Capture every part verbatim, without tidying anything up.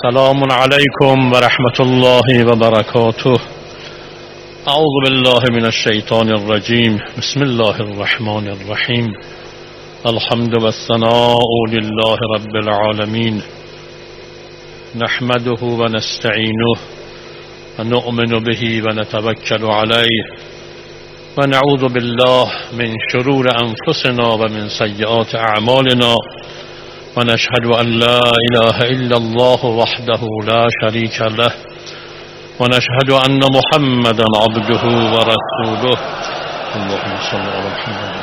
السلام عليكم ورحمة الله وبركاته. أعوذ بالله من الشيطان الرجيم. بسم الله الرحمن الرحيم. الحمد والثناء لله رب العالمين، نحمده ونستعينه ونؤمن به ونتوكل عليه، ونعوذ بالله من شرور أنفسنا ومن سيئات أعمالنا، ونشهد أن لا إله إلا الله وحده لا شريك له، ونشهد أن محمدا عبده ورسوله. اللهم صل على محمد.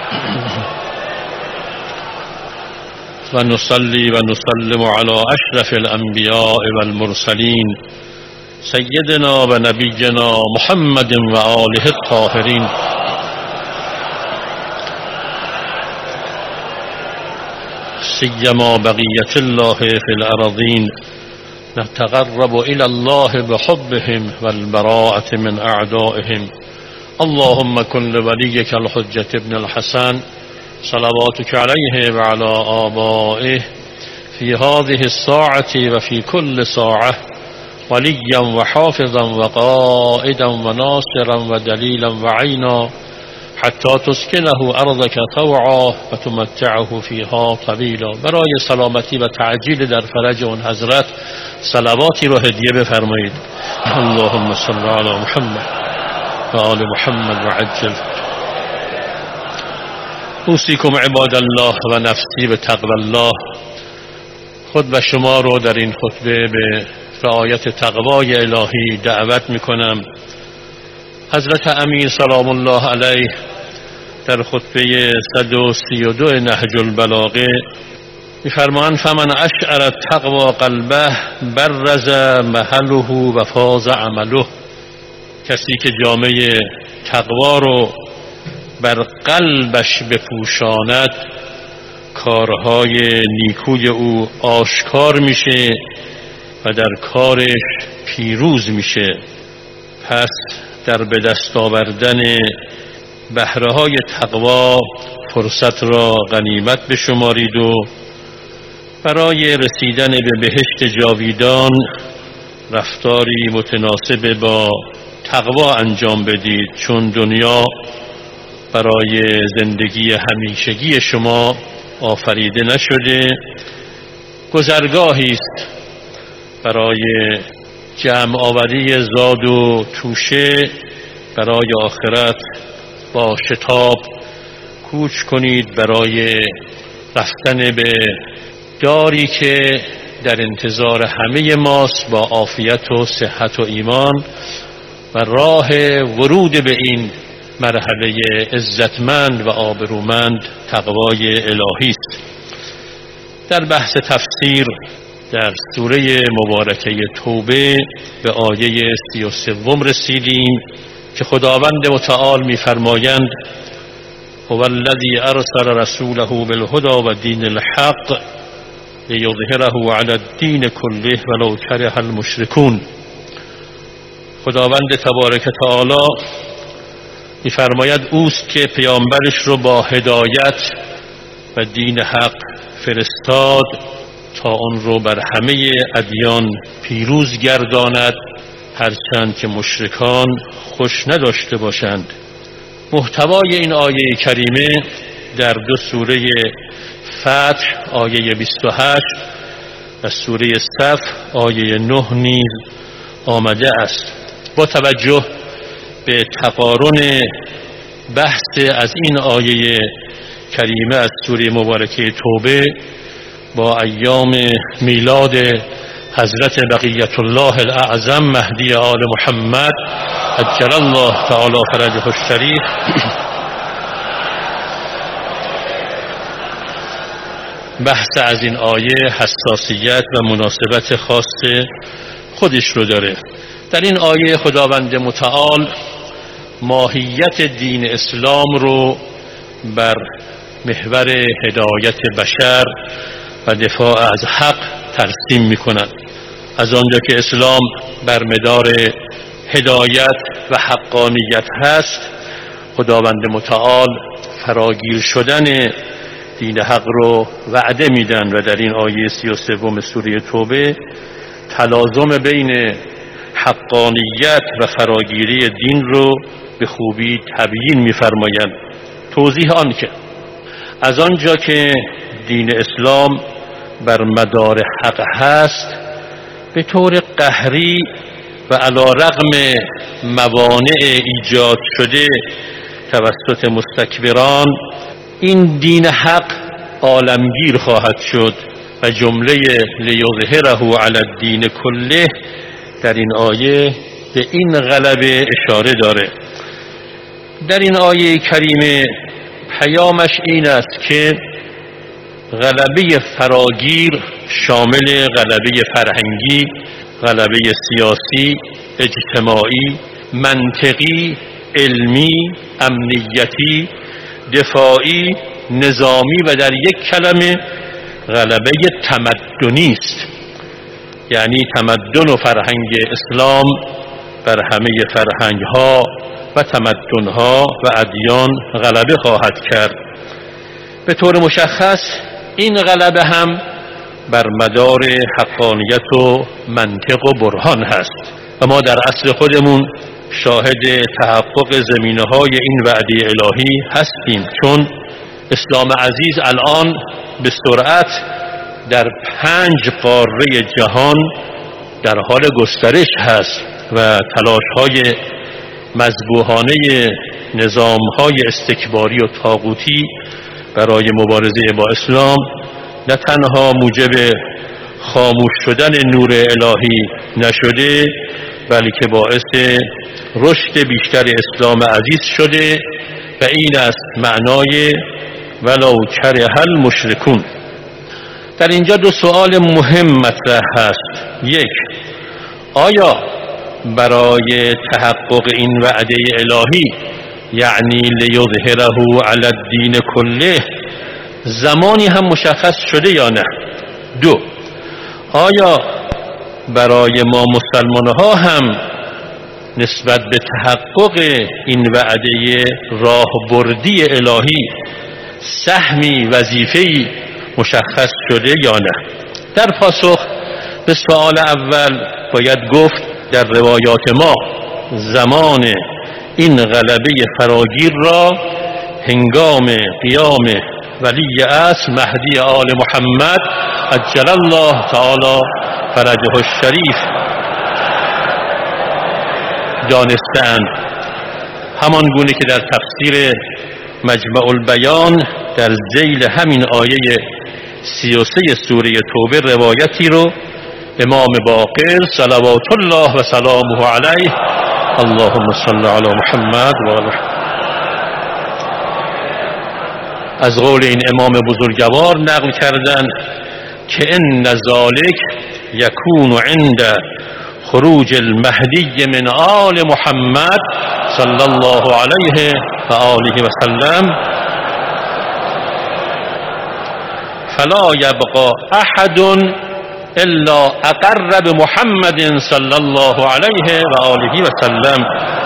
ونصلي ونسلم على أشرف الأنبياء والمرسلين سيدنا ونبينا محمد وآله الطاهرين. سيما بقية الله في الأرضين، نتقرب إلى الله بحبهم والبراءة من أعدائهم. اللهم كن لوليك الحجة ابن الحسن صلواتك عليه وعلى آبائه في هذه الساعة وفي كل ساعة وليا وحافظا وقائدا وناصرا ودليلا وعينا، حتى تسكنه أرضك طوعا وتمتعه فيها طویلا. برای سلامتی و تعجیل در فرج اون حضرت صلواتی رو هدیه بفرمایید. اللهم صل علی محمد و آل محمد و عجل. اوصیکم عباد الله و نفسی به تقوی الله. خود و شما رو در این خطبه به رعایت تقوای الهی دعوت میکنم. حضرت امیر سلام الله علیه در خطبه صد و سی و دو نهج البلاغه می‌فرمایند فمن اشعر التقوی قلبه برز محله و فاز عمله. کسی که جامعه تقوا رو بر قلبش بپوشاند، کارهای نیکوی او آشکار میشه و در کارش پیروز میشه. پس در به دست آوردن بهره‌های تقوا فرصت را غنیمت بشمارید و برای رسیدن به بهشت جاویدان رفتاری متناسب با تقوا انجام بدید، چون دنیا برای زندگی همیشگی شما آفریده نشده، گذرگاهی است برای جمع آوری زاد و توشه برای آخرت. با شتاب کوچ کنید برای رفتن به داری که در انتظار همه ماست با عافیت و صحت و ایمان، و راه ورود به این مرحله عزتمند و آبرومند تقوای الهی است. در بحث تفسیر در سوره مبارکه توبه به آیه سی و سوم رسیدیم که خداوند متعال می‌فرمایند هو الذی ارسل رسوله بالهدی و دین الحق لیظهره علی الدین کله ولو کره المشرکون. خداوند تبارک تعالی می‌فرماید اوست که پیامبرش رو با هدایت و دین حق فرستاد تا اون رو بر همه ادیان پیروز گرداند، هرچند که مشرکان خوش نداشته باشند. محتوای این آیه کریمه در دو سوره فتح آیه بیست و هشت و سوره صف آیه نه نیز آمده است. با توجه به تقارن بحث از این آیه کریمه از سوره مبارکه توبه با ایام میلاد حضرت بقیت الله الاعظم مهدی آل محمد عجل الله تعالی فرجه الشریف، بحث از این آیه حساسیت و مناسبت خاص خودش رو داره. در این آیه خداوند متعال ماهیت دین اسلام رو بر محور هدایت بشر و دفاع از حق ترسیم میکنند. از آنجا که اسلام بر مدار هدایت و حقانیت هست، خداوند متعال فراگیر شدن دین حق رو وعده میدن و در این آیه سی و سوم سوره توبه تلازم بین حقانیت و فراگیری دین رو به خوبی تبیین می‌فرمایند. توضیح آن که از آنجا که دین اسلام بر مدار حق هست، به طور قهری و علی رغم موانع ایجاد شده توسط مستکبران، این دین حق عالمگیر خواهد شد و جمله لیظهره علی الدین کله در این آیه به این غلبه اشاره داره. در این آیه کریمه پیامش این است که غلبه فراگیر شامل غلبه فرهنگی، غلبه سیاسی، اجتماعی، منطقی، علمی، امنیتی، دفاعی، نظامی و در یک کلمه غلبه تمدنی است. یعنی تمدن و فرهنگ اسلام بر همه فرهنگ‌ها و تمدن‌ها و ادیان غلبه خواهد کرد. به طور مشخص این غلبه هم بر مدار حقانیت و منطق و برهان هست و ما در اصل خودمون شاهد تحقق زمینه‌های این وعده الهی هستیم، چون اسلام عزیز الان به سرعت در پنج قاره جهان در حال گسترش هست و تلاش‌های مذبوحانه نظام‌های استکباری و طاغوتی برای مبارزه با اسلام نه تنها موجب خاموش شدن نور الهی نشده، بلکه باعث رشد بیشتر اسلام عزیز شده و این است معنای ولو کره المشرکون. در اینجا دو سوال مهم مطرح هست. یک، آیا برای تحقق این وعده الهی یعنی لیظهره علی الدین کله زمانی هم مشخص شده یا نه؟ دو، آیا برای ما مسلمان ها هم نسبت به تحقق این وعده راهبردی الهی سهمی وظیفه‌ای مشخص شده یا نه؟ در پاسخ به سوال اول باید گفت در روایات ما زمان این غلبه فراگیر را هنگام قیام ولی اصل مهدی آل محمد عجل الله تعالی فرجه الشریف دانستند، همان گونه که در تفسیر مجمع البیان در ذیل همین آیه سی و سه سوره توبه روایتی رو امام باقر صلوات الله و سلامه علیه اللهم صل علی محمد و آل از قول این امام بزرگوار نقل کردن که ان ذالک یکون عند خروج المهدی من آل محمد صلی الله علیه و آله و سلم فلا یبقى احد الا اقر بمحمد صلی الله علیه و آله و سلم.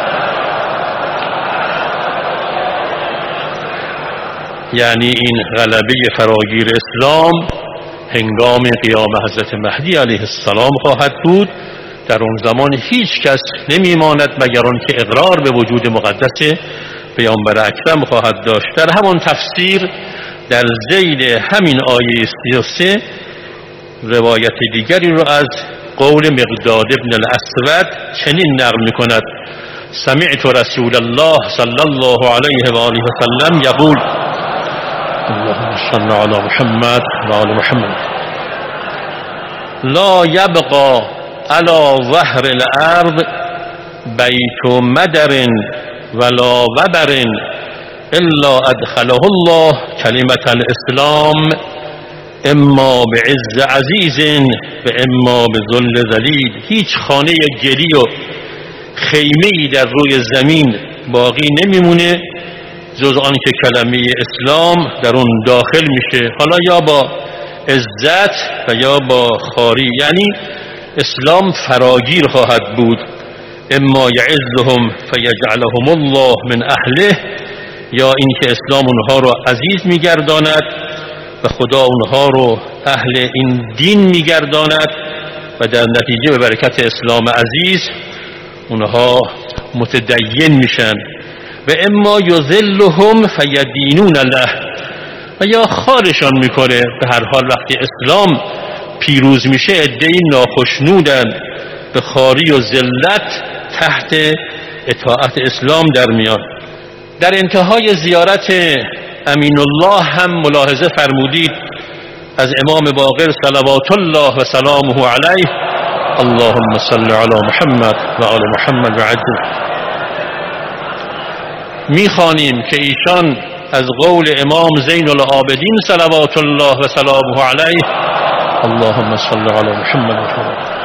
یعنی این غلبه فراگیر اسلام هنگام قیام حضرت مهدی علیه السلام خواهد بود. در اون زمان هیچ کس نمیماند مگر آن که اقرار به وجود مقدس پیامبر اکرم خواهد داشت. در همان تفسیر در ذیل همین آیه سی و سه روایت دیگری رو از قول مقداد ابن الاسود چنین نقل میکند: سمعت رسول الله صلی الله علیه و آله و سلم یقول اللهم صل علی محمد و آل محمد لا یبقى علی ظهر الارض بیت مدر ولا وبر الا ادخله الله کلمة الاسلام اما به عز عزیز و اما به ذل ذلیل. هیچ خانه گلی و خیمه‌ای در روی زمین باقی نمیمونه جز آن که کلمه اسلام در اون داخل میشه، حالا یا با عزت و یا با خواری. یعنی اسلام فراگیر خواهد بود. اما یعزهم فیجعلهم الله من اهله، یا اینکه اسلام اونها رو عزیز میگرداند و خدا اونها رو اهل این دین میگرداند و در نتیجه به برکت اسلام عزیز اونها متدین میشن. و اما یذلهم فیدینون له، و یا خارشان میکنه. به هر حال وقتی اسلام پیروز میشه عده‌ای ناخشنودن به خاری و ذلت تحت اطاعت اسلام در میان. در انتهای زیارت امین الله هم ملاحظه فرمودید از امام باقر صلوات الله و سلامه علیه: اللهم صل علی محمد و آل محمد و عجل. میخوانیم که ایشان از قول امام زین العابدین صلوات الله و سلامه علیه: اللهم صل علی محمد و آل.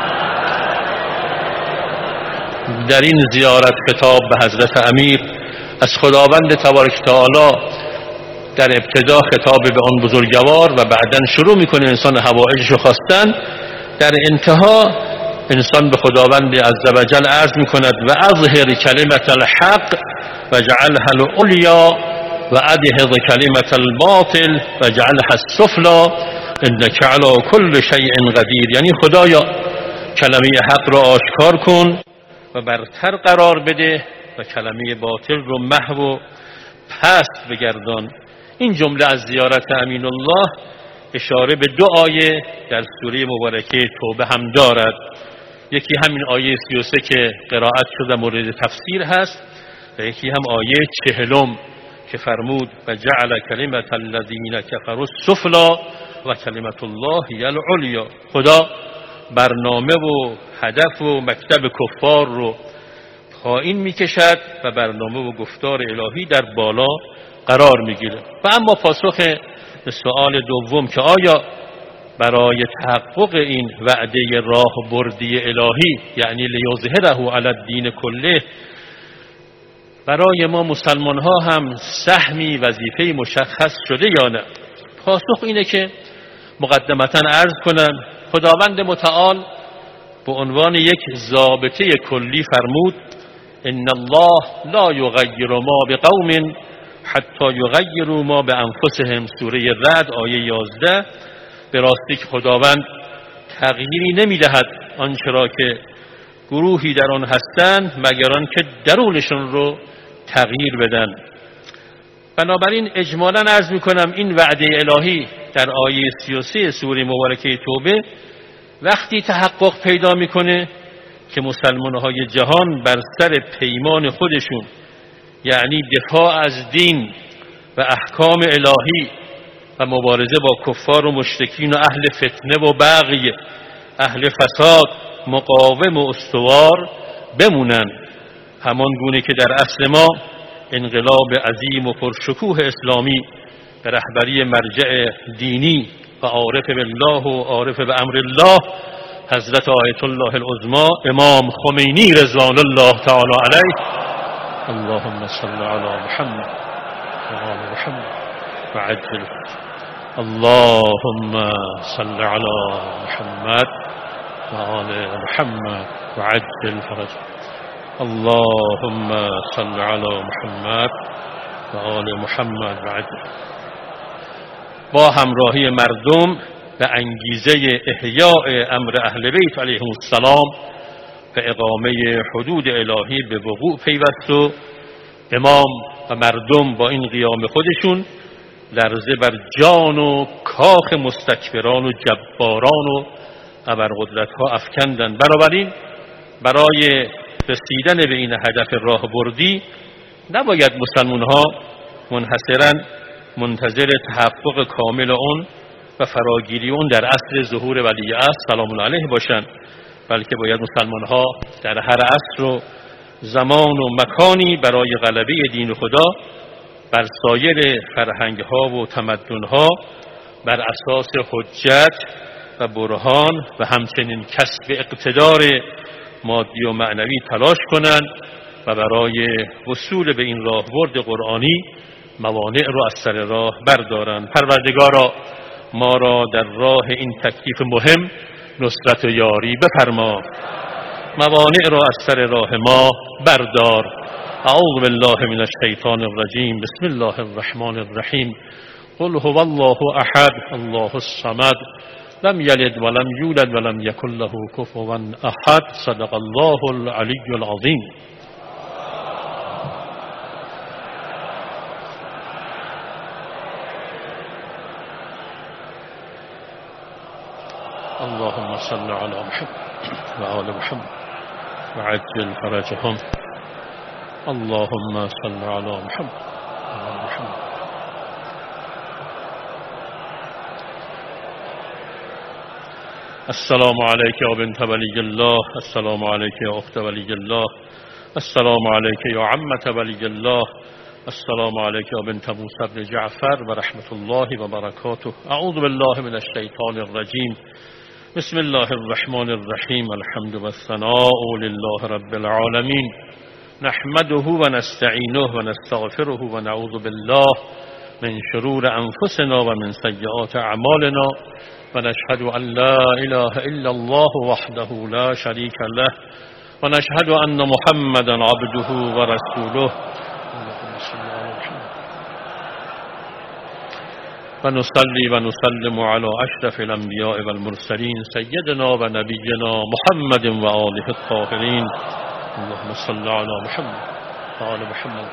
در این زیارت خطاب به حضرت امیر از خداوند تبارک تعالی در ابتدا خطاب به آن بزرگوار و بعداً شروع میکنه انسان حوائجشو خواستن. در انتها انسان به خداوند عز و جل عرض میکند: و اظهر کلمت الحق و جعلها العلیا و ادحض کلمت الباطل و جعلها السفلا انک علی کل شیء قدیر. یعنی خدایا کلمه حق را آشکار کن و برتر قرار بده و کلمه باطل رو محو و پست بگردان. این جمله از زیارت امین الله اشاره به دو آیه در سوره مبارکه توبه هم دارد. یکی همین آیه سی و سه که قرائت شده مورد تفسیر هست و یکی هم آیه چهلم که فرمود: و جعل کلمت الذین کفروا السفلا و کلمت الله هی العلیا. خدا برنامه و هدف و مکتب کفار رو پایین میکشد و برنامه و گفتار الهی در بالا قرار میگیره. و اما پاسخ به سوال دوم که آیا برای تحقق این وعده راه بردی الهی، یعنی لیظهره علی الدین کله، برای ما مسلمان ها هم سهمی وظیفه مشخص شده یا نه؟ پاسخ اینه که مقدمتا عرض کنم خداوند متعال به عنوان یک ضابطه کلی فرمود: ان الله لا یغیر ما بقوم حتی یغیروا ما بانفسهم. سوره رعد آیه یازده. به راستی که خداوند تغییری نمیدهد آنچه را که گروهی در آن هستند مگر آنکه درونشون رو تغییر بدن. بنابراین اجمالاً عرض میکنم این وعده الهی در آیه سی و سه سوره مبارکه توبه وقتی تحقق پیدا میکنه که مسلمان‌های جهان بر سر پیمان خودشون، یعنی دفاع از دین و احکام الهی و مبارزه با کفار و مشرکین و اهل فتنه و بغی، اهل فساد، مقاوم و استوار بمونن، همان گونه که در اصل ما انقلاب عظیم و پرشکوه اسلامی به رهبری مرجع دینی و عارف بالله و عارف به امر الله حضرت آیت الله العظما امام خمینی رضوان الله تعالی علیه: اللهم صل علی محمد و آل محمد و عجل. اللهم صل علی محمد و آل محمد و عجل فرج. اللهم صل علی محمد و آل محمد و عجل. با همراهی مردم به انگیزه احیاء امر اهل بیت علیهم السلام به اقامه حدود الهی به وقوع پیوست و امام و مردم با این قیام خودشون لرزه بر جان و کاخ مستکبران و جباران و ابرقدرت‌ها افکندند. بنابراین برای رسیدن به این هدف راه بردی نباید مسلمان‌ها منحصراً منتظر تحقق کامل اون و فراگیری اون در عصر ظهور ولی عصر سلام الله علیه باشند، بلکه باید مسلمان‌ها در هر عصر و زمان و مکانی برای غلبه دین خدا بر سایر فرهنگ‌ها و تمدن‌ها بر اساس حجت و برهان و همچنین کسب اقتدار مادی و معنوی تلاش کنند و برای وصول به این راهبرد قرآنی موانع را از سر راه بردارند. پروردگارا ما را در راه این تکلیف مهم نصرت و یاری بفرما، موانع را از سر راه ما بردار. اعوذ بالله من الشیطان الرجیم. بسم الله الرحمن الرحیم. قل هو الله احد الله الصمد لم يلد ولم يولد ولم يكن له كفوا أحد. صدق الله العلي العظيم. اللهم صل على محمد وآل محمد وعجل فرجهم. اللهم صل على محمد وآل محمد. السلام عليك يا بنت ولي الله. السلام عليك يا أخت ولي الله. السلام عليك يا عمة ولي الله. السلام عليك يا بنت موسى بن جعفر ورحمة الله وبركاته. أعوذ بالله من الشيطان الرجيم. بسم الله الرحمن الرحيم. الحمد والثناء لله رب العالمين. نحمده ونستعينه ونستغفره ونعوذ بالله من شرور أنفسنا ومن سيئات أعمالنا ونشهد أن لا إله إلا الله وحده لا شريك له ونشهد أن محمدا عبده ورسوله. ونصلي ونسلم على أشرف الأنبياء والمرسلين سيدنا ونبينا محمد وآله الطاهرين. اللهم صل على محمد وآل محمد.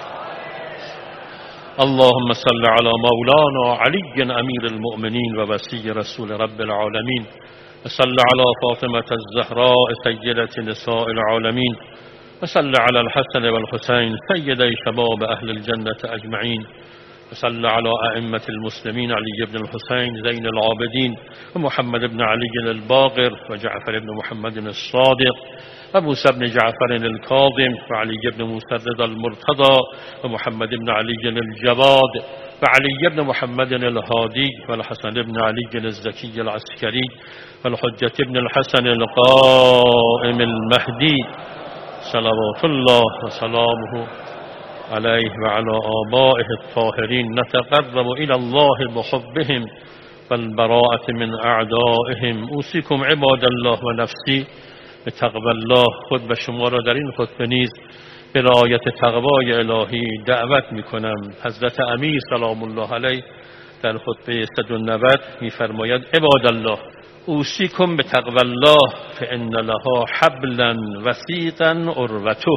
اللهم صل على مولانا علي أمير المؤمنين ووصي رسول رب العالمين. وصل على فاطمة الزهراء سيدة نساء العالمين. وصل على الحسن والحسين سيدي شباب أهل الجنة أجمعين. وصل على أئمة المسلمين علي بن الحسين زين العابدين ومحمد بن علي الباقر وجعفر بن محمد الصادق وموسى بن جعفر الكاظم وعلي بن موسى الرضا المرتضى ومحمد بن علي الجواد وعلي بن محمد الهادي والحسن بن علي الزكي العسكري والحجة بن الحسن القائم المهدي صلوات الله وسلامه عليه وعلى آبائه الطاهرين. نتقرب إلى الله بحبهم والبراءة من أعدائهم. أوصيكم عباد الله و نفسی به تقوی الله. خود به شما را در این خطبه نیز به رعایت تقوای الهی دعوت میکنم. حضرت امیر سلام الله علیه در خطبه صد و نود میفرماید: عباد الله اوصیکم به تقوی الله فإن لها حبلا وثیقا عروته.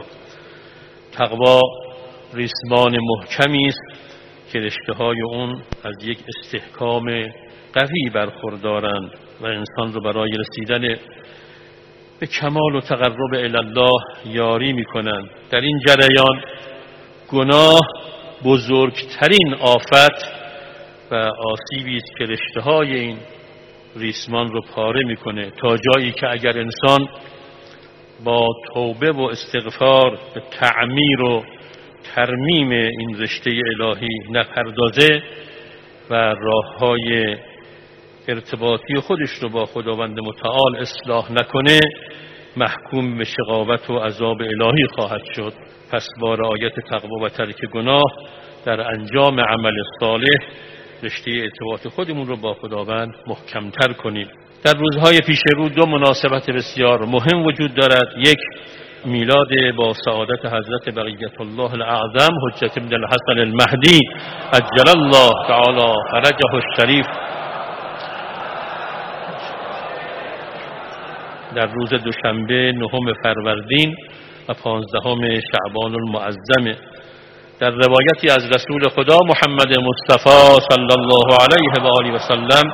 تقوا ریسمان محکمی است که رشته‌های اون از یک استحکام قوی برخوردارند و انسان رو برای رسیدن به کمال و تقرب الی الله یاری میکنند. در این جریان گناه بزرگترین آفت و آسیبی است که رشته‌های این ریسمان رو پاره میکنه، تا جایی که اگر انسان با توبه و استغفار به تعمیر و ترمیم این رشته الهی نپردازه و راه‌های ارتباطی خودش رو با خداوند متعال اصلاح نکنه، محکوم به شقاوت و عذاب الهی خواهد شد. پس با رعایت تقوا و ترک گناه در انجام عمل صالح رشته ارتباط خودمون رو با خداوند محکمتر کنیم. در روزهای پیش رو دو مناسبت بسیار مهم وجود دارد. یک، میلاد با سعادت حضرت بقیت الله الاعظم حجت بن الحسن المهدی عجل الله تعالی فرجه الشریف در روز دوشنبه نهم فروردین و پانزدهم شعبان المعظم. در روایتی از رسول خدا محمد مصطفی صلی الله علیه و آله و سلم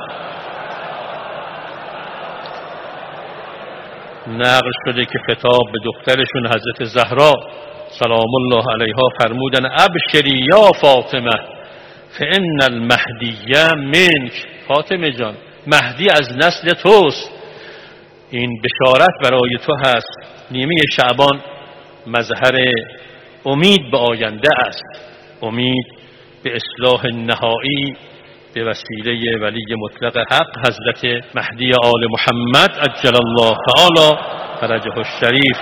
نقل شده که خطاب به دخترشون حضرت زهرا سلام الله علیها فرمودن: ابشری یا فاطمه فان المهدی منک. فاطمه جان، مهدی از نسل توست، این بشارت برای تو هست. نیمه شعبان مظهر امید به آینده است، امید به اصلاح نهایی به وسیله ولی مطلق حق حضرت مهدی آل محمد عجل الله تعالی فرجه الشریف.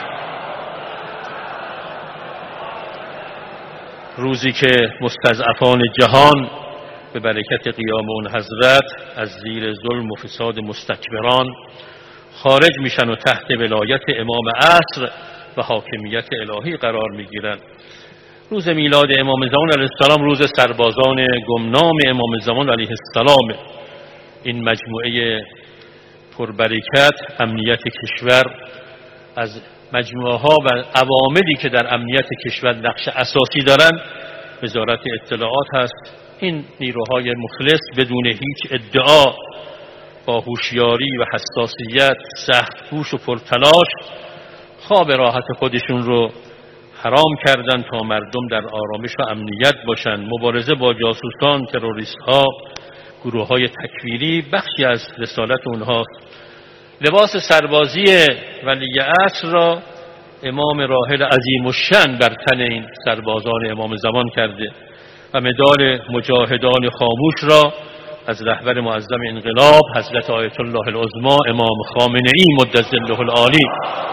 روزی که مستضعفان جهان به برکت قیام اون حضرت از زیر ظلم و فساد مستکبران خارج میشن و تحت ولایت امام عصر و حاکمیت الهی قرار میگیرن. روز میلاد امام زمان علیه السلام روز سربازان گمنام امام زمان علیه السلام. این مجموعه پربرکت امنیت کشور از مجموعه ها و عواملی که در امنیت کشور نقش اساسی دارند وزارت اطلاعات هست. این نیروهای مخلص بدون هیچ ادعا با هوشیاری و حساسیت سخت‌کوش و پرتلاش خواب راحت خودشون رو حرام کردن تا مردم در آرامش و امنیت باشند. مبارزه با جاسوسان، تروریست‌ها، گروه‌های تکفیری بخشی از رسالت اونهاست. لباس سربازی ولیعصر را امام راحل عظیم الشأن بر تن این سربازان امام زمان کرده و مدال مجاهدان خاموش را از رهبر معظم انقلاب حضرت آیت الله العظما امام خامنه‌ای مد ظله العالی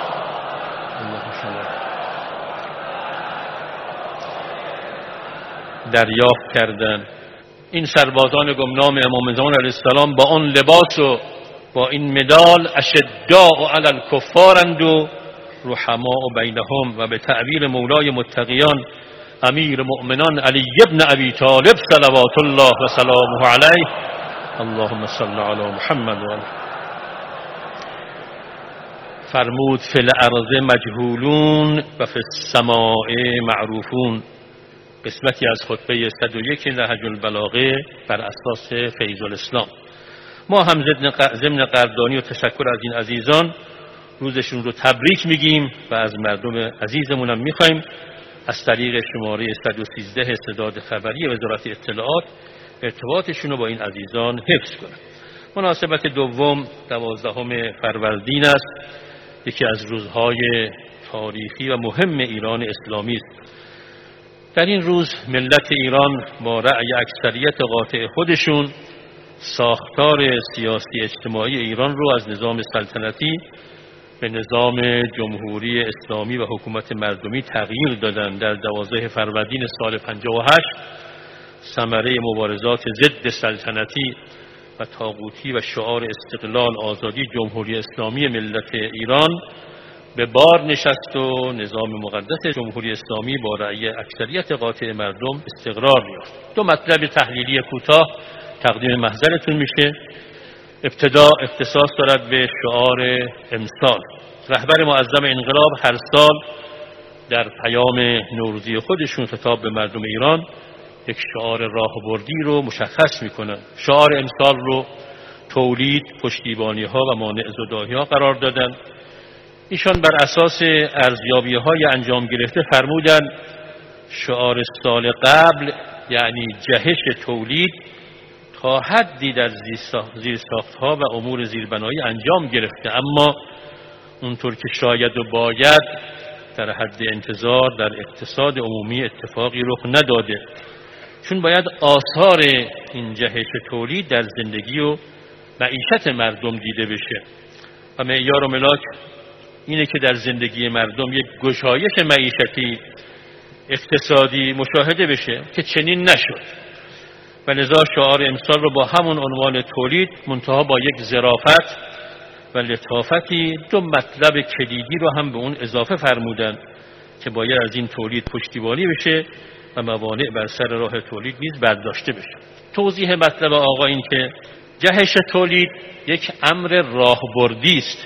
دریافت کردند. این سربازان گمنام امام زمان علیه السلام با آن لباس و با این مدال اشداء علی الکفارند و رحماء بینهم و به تعبیر مولای متقیان امیر مؤمنان علی ابن ابی طالب صلوات الله و سلامه علیه اللهم صل علی محمد و آله فرمود فی الارض مجهولون و فی السماء معروفون. قسمتی از خطبه صد و یک نهج البلاغه بر اساس فیض الاسلام. ما هم ضمن قدردانی و تشکر از این عزیزان روزشون رو تبریک میگیم و از مردم عزیزمون هم میخوایم از طریق شماره صد و سیزده استعداد خبری وزارت اطلاعات ارتباطشون رو با این عزیزان حفظ کنند. مناسبت دوم دوازدهم فروردین است، یکی از روزهای تاریخی و مهم ایران اسلامی است. در این روز ملت ایران با رأی اکثریت قاطع خودشون ساختار سیاسی اجتماعی ایران رو از نظام سلطنتی به نظام جمهوری اسلامی و حکومت مردمی تغییر دادن. در دوازده فروردین سال پنجاه و هشت ثمره مبارزات ضد سلطنتی و طاغوتی و شعار استقلال، آزادی، جمهوری اسلامی ملت ایران به بار نشست و نظام مقدس جمهوری اسلامی با رأی اکثریت قاطع مردم استقرار یافت. دو مطلب تحلیلی کوتاه تقدیم محضرتون میشه. ابتدا اختصاص دارد به شعار امسال. رهبر معظم انقلاب هر سال در پیام نوروزی خودشون خطاب به مردم ایران یک شعار راهبردی رو مشخص میکنن. شعار امسال رو تولید، پشتیبانی ها و مانع زدایی ها قرار دادن. ایشان بر اساس ارزیابی های انجام گرفته فرمودن شعار سال قبل یعنی جهش تولید تا حدی در زیرساخت ها و امور زیربنایی انجام گرفته، اما اونطور که شاید و باید در حد انتظار در اقتصاد عمومی اتفاقی رخ نداده، چون باید آثار این جهش تولید در زندگی و معیشت مردم دیده بشه و معیار و ملاک اینه که در زندگی مردم یک گشایش معیشتی اقتصادی مشاهده بشه که چنین نشد و لذا شعار امسال رو با همون عنوان تولید منتها با یک ظرافت و لطافتی دو مطلب کلیدی رو هم به اون اضافه فرمودن که باید از این تولید پشتیبانی بشه و موانع بر سر راه تولید نیز برداشته بشه. توضیح مطلب آقا این که جهش تولید یک امر راهبردی است،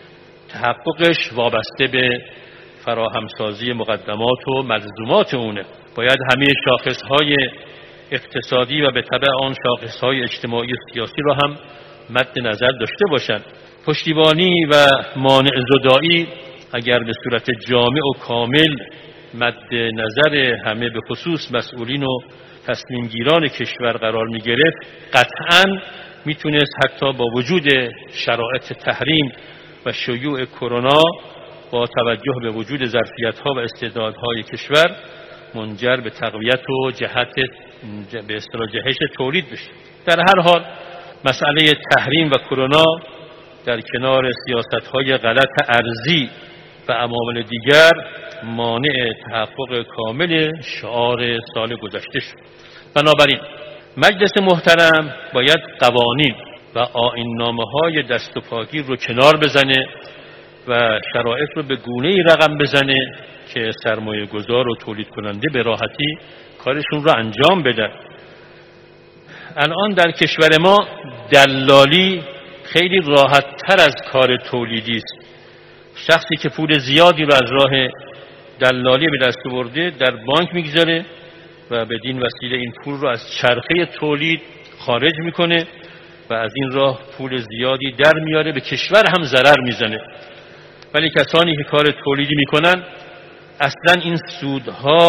تحققش وابسته به فراهمسازی مقدمات و ملزومات اونه. باید همه شاخصهای اقتصادی و به تبع آن شاخصهای اجتماعی و سیاسی را هم مد نظر داشته باشند. پشتیبانی و مانع زدایی اگر به صورت جامع و کامل مد نظر همه به خصوص مسئولین و تصمیم گیران کشور قرار می گرفت، قطعاً میتونست حتی با وجود شرایط تحریم و شیوع کرونا با توجه به وجود ظرفیت‌ها و استعدادهای کشور منجر به تقویت و جهت به اصطلاح جهش تولید بشه. در هر حال مسئله تحریم و کرونا در کنار سیاست‌های غلط ارضی و عوامل دیگر مانع تحقق کامل شعار سال گذشته شد. بنابراین مجلس محترم باید قوانین و آیین‌نامه‌های دست و پاگیر رو کنار بزنه و شرایط رو به گونه‌ای رقم بزنه که سرمایه گذار و تولید کننده به راحتی کارشون رو انجام بدن. الان در کشور ما دلالی خیلی راحت تر از کار تولیدی است. شخصی که پول زیادی رو از راه دلالی به دست برده در بانک میگذاره و بدین وسیله این پول رو از چرخه تولید خارج میکنه و از این راه پول زیادی در میاره، به کشور هم ضرر میزنه. ولی کسانی که کار تولیدی میکنن اصلا این سودها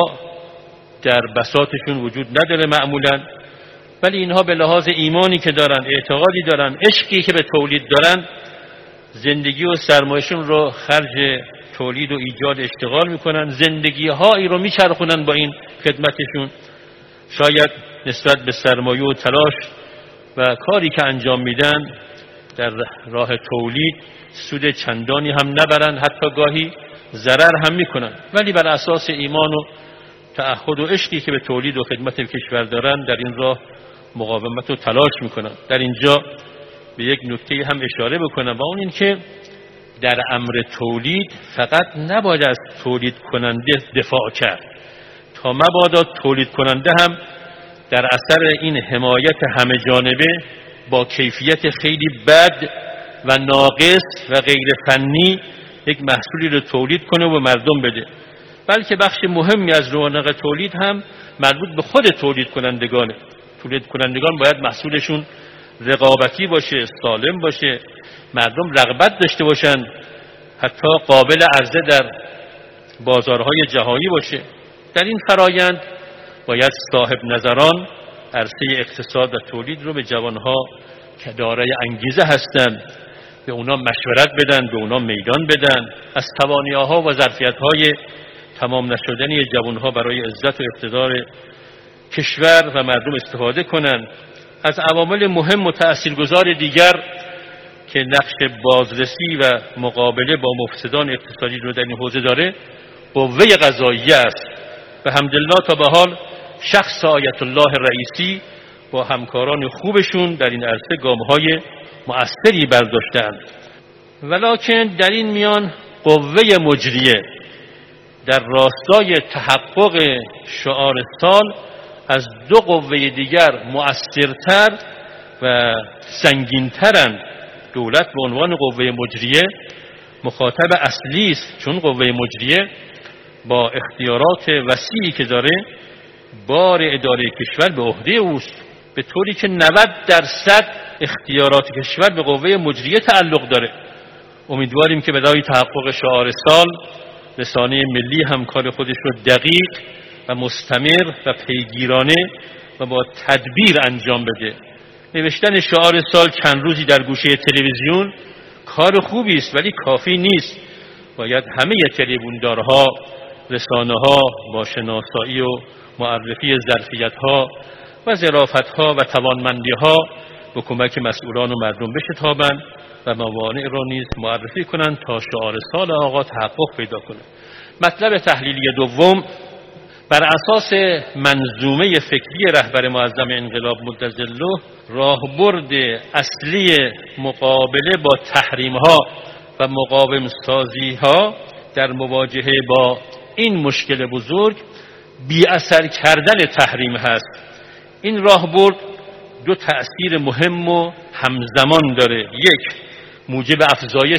در بساطشون وجود نداره معمولا، ولی اینها به لحاظ ایمانی که دارن، اعتقادی دارن، عشقی که به تولید دارن، زندگی و سرمایه‌شون رو خرج تولید و ایجاد اشتغال میکنن، زندگی هایی رو میچرخونن با این خدمتشون. شاید نسبت به سرمایه و تلاش و کاری که انجام میدن در راه تولید سود چندانی هم نبرن، حتی گاهی ضرر هم میکنن، ولی بر اساس ایمان و تعهد و عشقی که به تولید و خدمت کشور دارن در این راه مقاومت و تلاش میکنن. در اینجا به یک نکته هم اشاره بکنم و اون این که در امر تولید فقط نباید از تولید کننده دفاع کرد، تا مبادا تولید کننده هم در اثر این حمایت همه جانبه با کیفیت خیلی بد و ناقص و غیر فنی یک محصولی رو تولید کنه و مردم بده، بلکه بخش مهمی از رونق تولید هم مربوط به خود تولید کنندگانه. تولید کنندگان باید محصولشون رقابتی باشه، سالم باشه، مردم رغبت داشته باشن، حتی قابل عرضه در بازارهای جهانی باشه. در این فرایند باید صاحب نظران عرصه اقتصاد و تولید رو به جوانها که دارای انگیزه هستند به اونا مشورت بدن، به اونا میدان بدن، از توانایی‌ها و ظرفیت‌های تمام نشدنی جوانها برای عزت و اقتدار کشور و مردم استفاده کنند. از عوامل مهم و تأثیرگذار دیگر که نقش بازرسی و مقابله با مفسدان اقتصادی رو در این حوزه داره، قوه قضاییه است. و حمدالله تا به حال شخص آیت الله رئیسی با همکاران خوبشون در این عرصه گام‌های مؤثری برداشتند. ولکن در این میان قوه مجریه در راستای تحقق شعار سال از دو قوه دیگر مؤثرتر و سنگین‌ترند. دولت به عنوان قوه مجریه مخاطب اصلی است، چون قوه مجریه با اختیارات وسیعی که داره بار اداره کشور به عهده اوست، به طوری که نود درصد اختیارات کشور به قوه مجریه تعلق داره. امیدواریم که برای تحقق شعار سال رسانه ملی هم کار خودش رو دقیق و مستمر و پیگیرانه و با تدبیر انجام بده. نوشتن شعار سال چند روزی در گوشه تلویزیون کار خوبی است، ولی کافی نیست. باید همه تریبوندارها، رسانه‌ها با شناسایی و معرفی ظرفیت‌ها و ظرافت‌ها و توانمندی‌ها به کمک مسئولان و مردم بشتابند و موانع را نیز معرفی کنند تا شعار سال آقا تحقق پیدا کنه. مطلب تحلیلی دوم، بر اساس منظومه فکری رهبر معظم انقلاب مدظله، راهبرد اصلی مقابله با تحریم‌ها و مقاوم سازی‌ها در مواجهه با این مشکل بزرگ بی اثر کردن تحریم هست. این راهبرد دو تأثیر مهم و همزمان داره. یک، موجب افزایش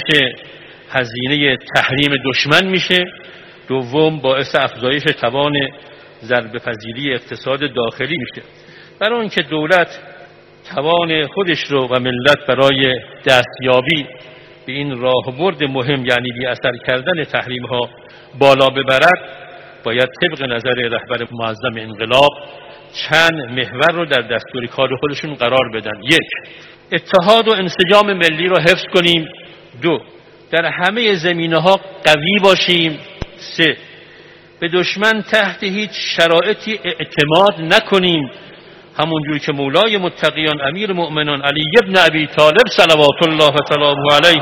هزینه تحریم دشمن میشه. دوم، باعث افزایش توان ضربه‌پذیری اقتصاد داخلی میشه. برای اینکه دولت توان خودش رو و ملت برای دستیابی به این راهبرد مهم، یعنی بی اثر کردن تحریم ها، بالا ببرد، باید طبق نظر رهبر معظم انقلاب چند محور رو در دستور کار خودشون قرار بدن. یک، اتحاد و انسجام ملی رو حفظ کنیم. دو، در همه زمینه‌ها قوی باشیم. سه، به دشمن تحت هیچ شرایطی اعتماد نکنیم، همونجور که مولای متقیان امیر مؤمنان علی ابن ابی طالب صلوات الله و سلامه علیه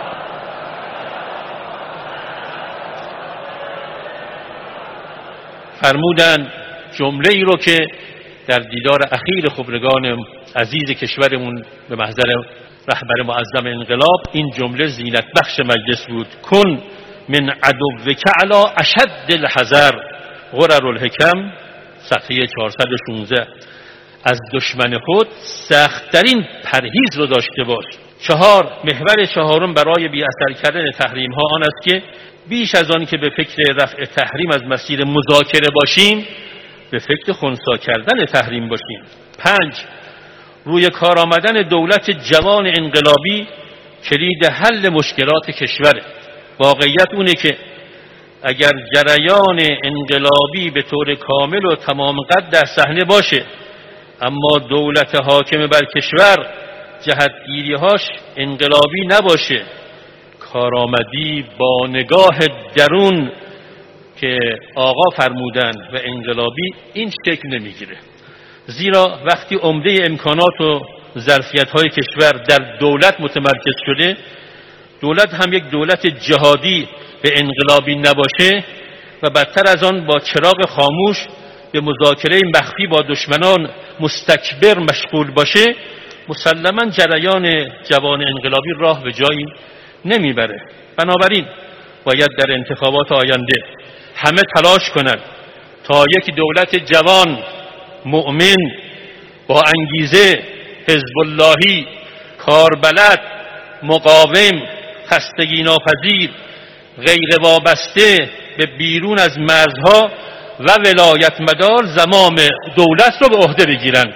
فرمودند. جمله ای رو که در دیدار اخیر خبرگان عزیز کشورمون به محضر رهبر معظم انقلاب این جمله زینت بخش مجلس بود: کن من عدوک علی اشد الحذر، غرر الحکم، صفحه چهارصد و شانزده. از دشمن خود سخت‌ترین پرهیز رو داشته باش. چهار، محور چهارم برای بی اثر کردن تحریم ها آن است که بیش از آن که به فکر رفع تحریم از مسیر مذاکره باشیم، به فکر خنثی کردن تحریم باشیم. پنج، روی کار آمدن دولت جوان انقلابی کلید حل مشکلات کشوره. واقعیت اونه که اگر جریان انقلابی به طور کامل و تمام قد در صحنه باشه، اما دولت حاکم بر کشور جهتگیری‌هاش انقلابی نباشه، کارآمدی با نگاه درون که آقا فرمودن و انقلابی این شکل نمیگیره. زیرا وقتی عمده امکانات و ظرفیت‌های کشور در دولت متمرکز شده، دولت هم یک دولت جهادی به انقلابی نباشه و بدتر از آن با چراغ خاموش به مذاکره مخفی با دشمنان مستکبر مشغول باشه، مسلماً جریان جوان انقلابی راه به جایی نمیبره. بنابراین باید در انتخابات آینده همه تلاش کنند تا یک دولت جوان، مؤمن، با انگیزه، حزب اللهی، کاربلد، مقاوم، خستگی ناپذیر، غیر وابسته به بیرون از مرزها و ولایت مدار زمام دولت رو به عهده بگیرند.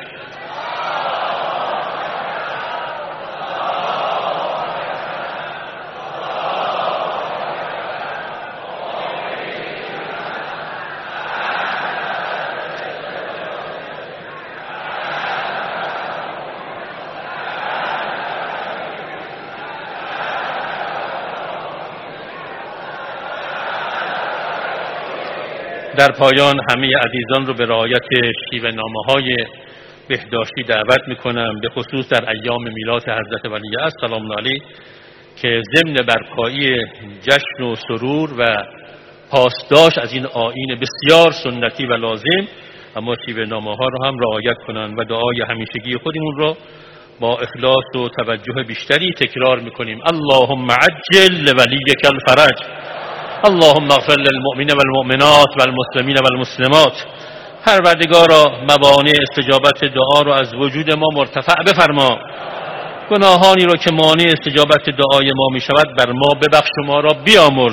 در پایان همه عزیزان رو به رعایت شیوه نامه‌های بهداشتی دعوت می‌کنم، به خصوص در ایام میلاد حضرت ولیعصر سلام علیه که ضمن برپایی جشن و سرور و پاسداشت از این آیین بسیار سنتی و لازم، اما شیوه نامه‌ها رو هم رعایت کنند و دعای همیشگی خودمون رو با اخلاص و توجه بیشتری تکرار می‌کنیم. اللهم عجل لولیک الفرج، اللهم اغفر للمؤمنین والمؤمنات والمسلمین والمسلمات. پروردگارا موانع استجابت دعا رو از وجود ما مرتفع بفرما، گناهانی رو که مانع استجابت دعای ما می شود بر ما ببخش و ما را بیامرز.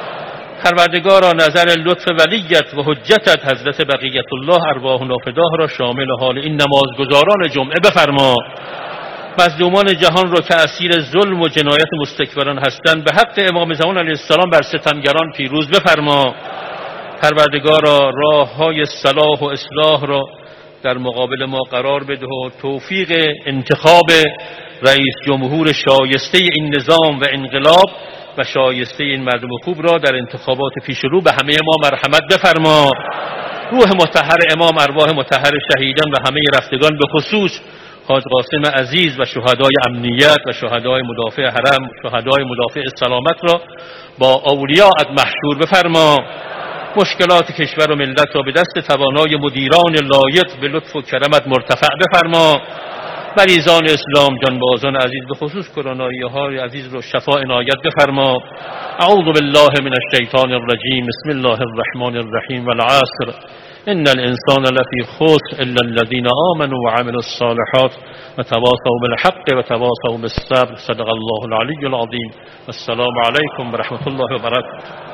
پروردگارا نظر لطف ولیت و حجتت حضرت بقیت الله ارواح نافداه را شامل حال این نمازگزاران جمعه بفرما. مظلومان جهان را که اسیر ظلم و جنایت مستکبران هستند به حق امام زمان علیه السلام بر ستمگران پیروز بفرما. پروردگارا راه‌های صلاح و اصلاح را در مقابل ما قرار بده و توفیق انتخاب رئیس جمهور شایسته این نظام و انقلاب و شایسته این مردم خوب را در انتخابات پیش رو به همه ما مرحمت بفرما. روح مطهر امام، ارواح مطهر شهیدان و همه رفتگان، به خصوص حاج قاسم عزیز و شهدای امنیت و شهدای مدافع حرم، شهدای مدافع سلامت را با اولیاءت محشور بفرما. مشکلات کشور و ملت را به دست توانای مدیران لایق به لطف و کرمت مرتفع بفرما. مریضان اسلام، جانبازان عزیز، به خصوص کرونایی های عزیز را شفا عنایت بفرما. اعوذ بالله من الشیطان الرجیم، بسم الله الرحمن الرحیم. والعصر ان الانسان لفی خسر الا الذين آمنوا وعملوا الصالحات وتواصوا بالحق وتواصوا بالصبر. صدق الله العلی العظیم. السلام علیکم و رحمت الله و برکاته.